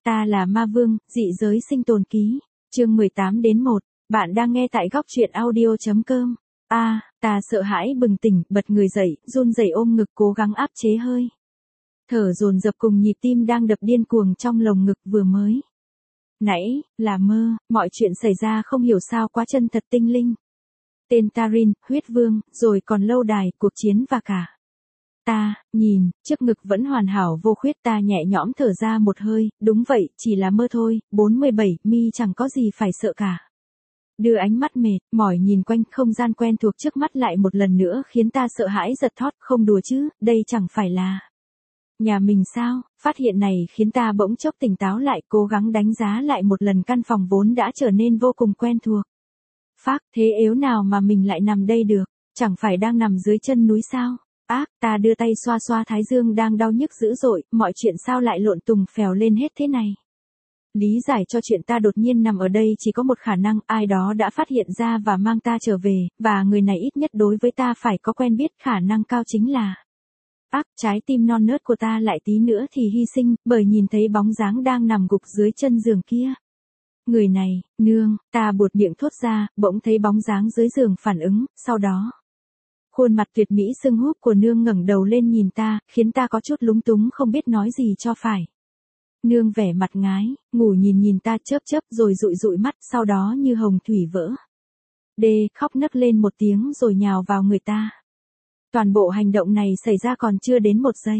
Ta là Ma Vương, dị giới sinh tồn ký. Chương 18-1. Bạn đang nghe tại góc truyện audio.com. Ta sợ hãi bừng tỉnh, bật người dậy, run rẩy ôm ngực cố gắng áp chế hơi thở dồn dập cùng nhịp tim đang đập điên cuồng trong lồng ngực vừa mới. Nãy, là mơ, mọi chuyện xảy ra không hiểu sao quá chân thật tinh linh. Tên Tarin, huyết vương, rồi còn lâu đài, cuộc chiến và cả. Ta, nhìn, trước ngực vẫn hoàn hảo vô khuyết, ta nhẹ nhõm thở ra một hơi, đúng vậy, chỉ là mơ thôi, 47, mi chẳng có gì phải sợ cả. Đưa ánh mắt mệt, mỏi nhìn quanh, không gian quen thuộc trước mắt lại một lần nữa khiến ta sợ hãi giật thót, không đùa chứ, đây chẳng phải là nhà mình sao? Phát hiện này khiến ta bỗng chốc tỉnh táo lại, cố gắng đánh giá lại một lần căn phòng vốn đã trở nên vô cùng quen thuộc. Phác, thế yếu nào mà mình lại nằm đây được, chẳng phải đang nằm dưới chân núi sao? Ta đưa tay xoa xoa thái dương đang đau nhức dữ dội, mọi chuyện sao lại lộn tùng phèo lên hết thế này? Lý giải cho chuyện ta đột nhiên nằm ở đây chỉ có một khả năng, ai đó đã phát hiện ra và mang ta trở về, và người này ít nhất đối với ta phải có quen biết, khả năng cao chính là trái tim non nớt của ta lại tí nữa thì hy sinh, bởi nhìn thấy bóng dáng đang nằm gục dưới chân giường kia. Người này, nương, ta buột miệng thốt ra, bỗng thấy bóng dáng dưới giường phản ứng, sau đó khuôn mặt tuyệt mỹ sưng húp của nương ngẩng đầu lên nhìn ta, khiến ta có chút lúng túng không biết nói gì cho phải. Nương vẻ mặt ngái, ngủ nhìn ta chớp chớp rồi dụi dụi mắt, sau đó như hồng thủy vỡ đê, khóc nấc lên một tiếng rồi nhào vào người ta. Toàn bộ hành động này xảy ra còn chưa đến một giây.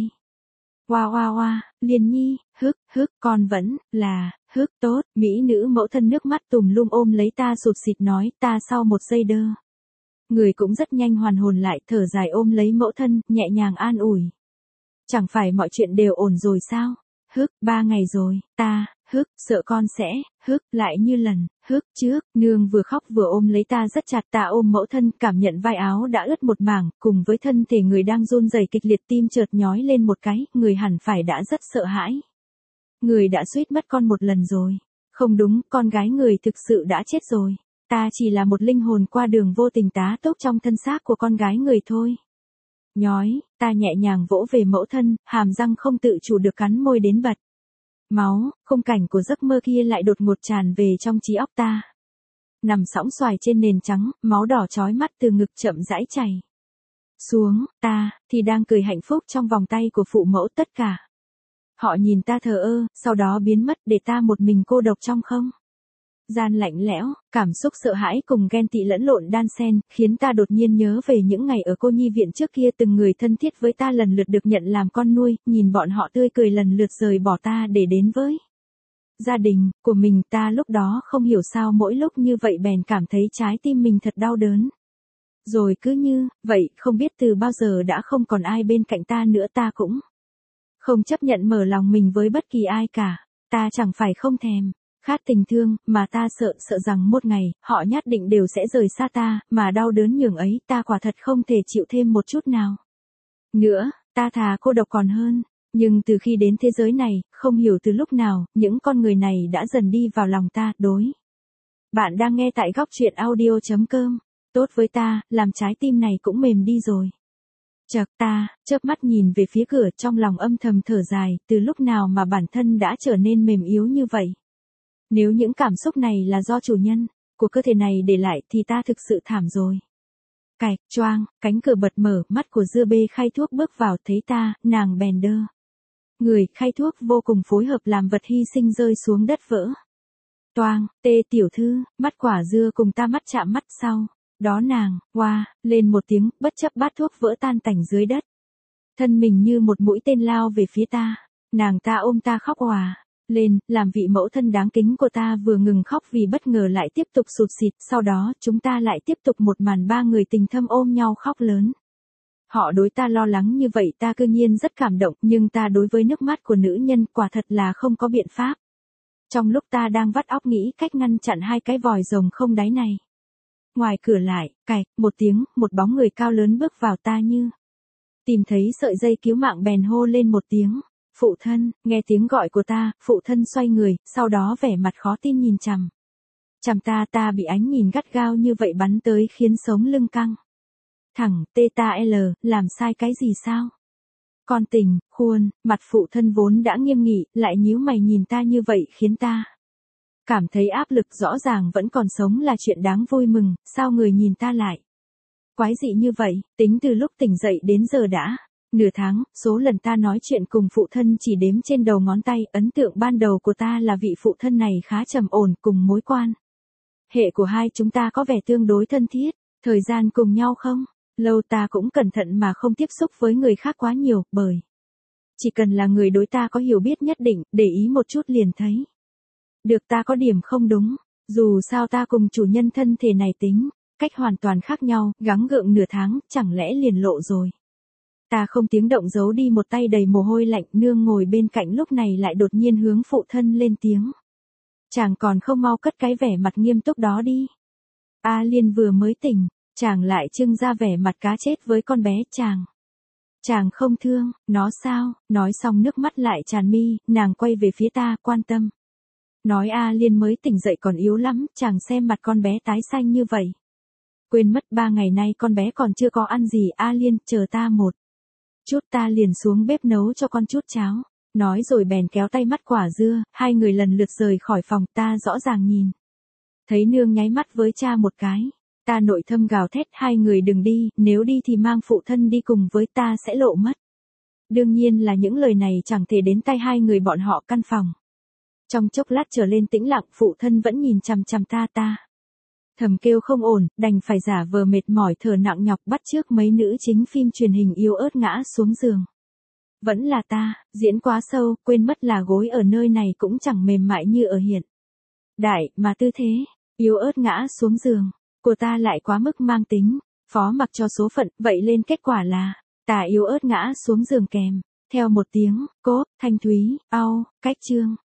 Oa, Liên Nhi, con vẫn là tốt, mỹ nữ mẫu thân nước mắt tùm lum ôm lấy ta sụt sịt nói, ta sau một giây đơ. Người cũng rất nhanh hoàn hồn lại, thở dài ôm lấy mẫu thân, nhẹ nhàng an ủi. Chẳng phải mọi chuyện đều ổn rồi sao? 3 ngày rồi, ta, sợ con sẽ, lại như lần, trước, nương vừa khóc vừa ôm lấy ta rất chặt, ta ôm mẫu thân, cảm nhận vai áo đã ướt một mảng, cùng với thân thể người đang run rẩy kịch liệt, tim chợt nhói lên một cái, người hẳn phải đã rất sợ hãi. Người đã suýt mất con một lần rồi. Không đúng, con gái người thực sự đã chết rồi. Ta chỉ là một linh hồn qua đường vô tình tá túc trong thân xác của con gái người thôi. Nhói, ta nhẹ nhàng vỗ về mẫu thân, hàm răng không tự chủ được cắn môi đến bật máu, khung cảnh của giấc mơ kia lại đột ngột tràn về trong trí óc ta. Nằm sõng xoài trên nền trắng, máu đỏ chói mắt từ ngực chậm rãi chảy xuống, ta thì đang cười hạnh phúc trong vòng tay của phụ mẫu tất cả. Họ nhìn ta thờ ơ, sau đó biến mất để ta một mình cô độc trong không gian lạnh lẽo, cảm xúc sợ hãi cùng ghen tị lẫn lộn đan xen, khiến ta đột nhiên nhớ về những ngày ở cô nhi viện trước kia, từng người thân thiết với ta lần lượt được nhận làm con nuôi, nhìn bọn họ tươi cười lần lượt rời bỏ ta để đến với gia đình của mình. Ta lúc đó không hiểu sao mỗi lúc như vậy bèn cảm thấy trái tim mình thật đau đớn. Rồi cứ như vậy, không biết từ bao giờ đã không còn ai bên cạnh ta nữa, ta cũng không chấp nhận mở lòng mình với bất kỳ ai cả. Ta chẳng phải không thèm khát tình thương, mà ta sợ rằng một ngày, họ nhất định đều sẽ rời xa ta, mà đau đớn nhường ấy, ta quả thật không thể chịu thêm một chút nào nữa, ta thà cô độc còn hơn. Nhưng từ khi đến thế giới này, không hiểu từ lúc nào, những con người này đã dần đi vào lòng ta, Bạn đang nghe tại góc truyện audio.com. Tốt với ta, làm trái tim này cũng mềm đi rồi. Ta, chớp mắt nhìn về phía cửa, trong lòng âm thầm thở dài, từ lúc nào mà bản thân đã trở nên mềm yếu như vậy. Nếu những cảm xúc này là do chủ nhân của cơ thể này để lại thì ta thực sự thảm rồi. Cạch, choang, cánh cửa bật mở, mắt của dưa bê khay thuốc bước vào, thấy ta, nàng bèn đơ người, khay thuốc vô cùng phối hợp làm vật hy sinh rơi xuống đất vỡ toang. Tê tiểu thư, mắt quả dưa cùng ta mắt chạm mắt, sau đó nàng, lên một tiếng, bất chấp bát thuốc vỡ tan tành dưới đất. Thân mình như một mũi tên lao về phía ta. Nàng ta ôm ta khóc lên, làm vị mẫu thân đáng kính của ta vừa ngừng khóc vì bất ngờ lại tiếp tục sụt sịt, sau đó chúng ta lại tiếp tục một màn ba người tình thâm ôm nhau khóc lớn. Họ đối ta lo lắng như vậy, ta cư nhiên rất cảm động, nhưng ta đối với nước mắt của nữ nhân quả thật là không có biện pháp. Trong lúc ta đang vắt óc nghĩ cách ngăn chặn hai cái vòi rồng không đáy này. Ngoài cửa lại, cạch, một tiếng, một bóng người cao lớn bước vào, ta như tìm thấy sợi dây cứu mạng bèn hô lên một tiếng. Phụ thân, nghe tiếng gọi của ta, phụ thân xoay người, sau đó vẻ mặt khó tin nhìn chằm ta bị ánh nhìn gắt gao như vậy bắn tới khiến sống lưng căng thẳng. Làm sai cái gì sao? Con tình, khuôn, mặt phụ thân vốn đã nghiêm nghị, lại nhíu mày nhìn ta như vậy khiến ta cảm thấy áp lực. Rõ ràng vẫn còn sống là chuyện đáng vui mừng, sao người nhìn ta lại quái dị như vậy. Tính từ lúc tỉnh dậy đến giờ đã nửa tháng, số lần ta nói chuyện cùng phụ thân chỉ đếm trên đầu ngón tay. Ấn tượng ban đầu của ta là vị phụ thân này khá trầm ổn, cùng mối quan hệ của hai chúng ta có vẻ tương đối thân thiết. Thời gian cùng nhau không lâu, ta cũng cẩn thận mà không tiếp xúc với người khác quá nhiều, bởi chỉ cần là người đối ta có hiểu biết nhất định, để ý một chút liền thấy được ta có điểm không đúng. Dù sao ta cùng chủ nhân thân thể này tính cách hoàn toàn khác nhau, gắng gượng nửa tháng, chẳng lẽ liền lộ rồi. Ta không tiếng động giấu đi một tay đầy mồ hôi lạnh. Nương ngồi bên cạnh lúc này lại đột nhiên hướng phụ thân lên tiếng. Chàng còn không mau cất cái vẻ mặt nghiêm túc đó đi. A Liên vừa mới tỉnh, chàng lại trưng ra vẻ mặt cá chết với con bé. Chàng không thương nó sao? Nói xong nước mắt lại tràn mi, nàng quay về phía ta quan tâm. Nói A Liên mới tỉnh dậy còn yếu lắm, chàng xem mặt con bé tái xanh như vậy. Quên mất 3 ngày nay con bé còn chưa có ăn gì. A Liên, chờ ta một chút, ta liền xuống bếp nấu cho con chút cháo. Nói rồi bèn kéo tay mắt quả dưa, hai người lần lượt rời khỏi phòng. Ta rõ ràng nhìn thấy nương nháy mắt với cha một cái. Ta nội thâm gào thét, hai người đừng đi, nếu đi thì mang phụ thân đi cùng với, ta sẽ lộ mất. Đương nhiên là những lời này chẳng thể đến tai hai người bọn họ. Căn phòng trong chốc lát trở lên tĩnh lặng, phụ thân vẫn nhìn chằm chằm ta. Thầm kêu không ổn, đành phải giả vờ mệt mỏi thở nặng nhọc bắt chước mấy nữ chính phim truyền hình yếu ớt ngã xuống giường. Vẫn là ta, diễn quá sâu, quên mất là gối ở nơi này cũng chẳng mềm mại như ở hiện đại, mà tư thế yếu ớt ngã xuống giường của ta lại quá mức mang tính phó mặc cho số phận. Vậy lên kết quả là ta yếu ớt ngã xuống giường kèm theo một tiếng cốp thanh thúy. Cách chương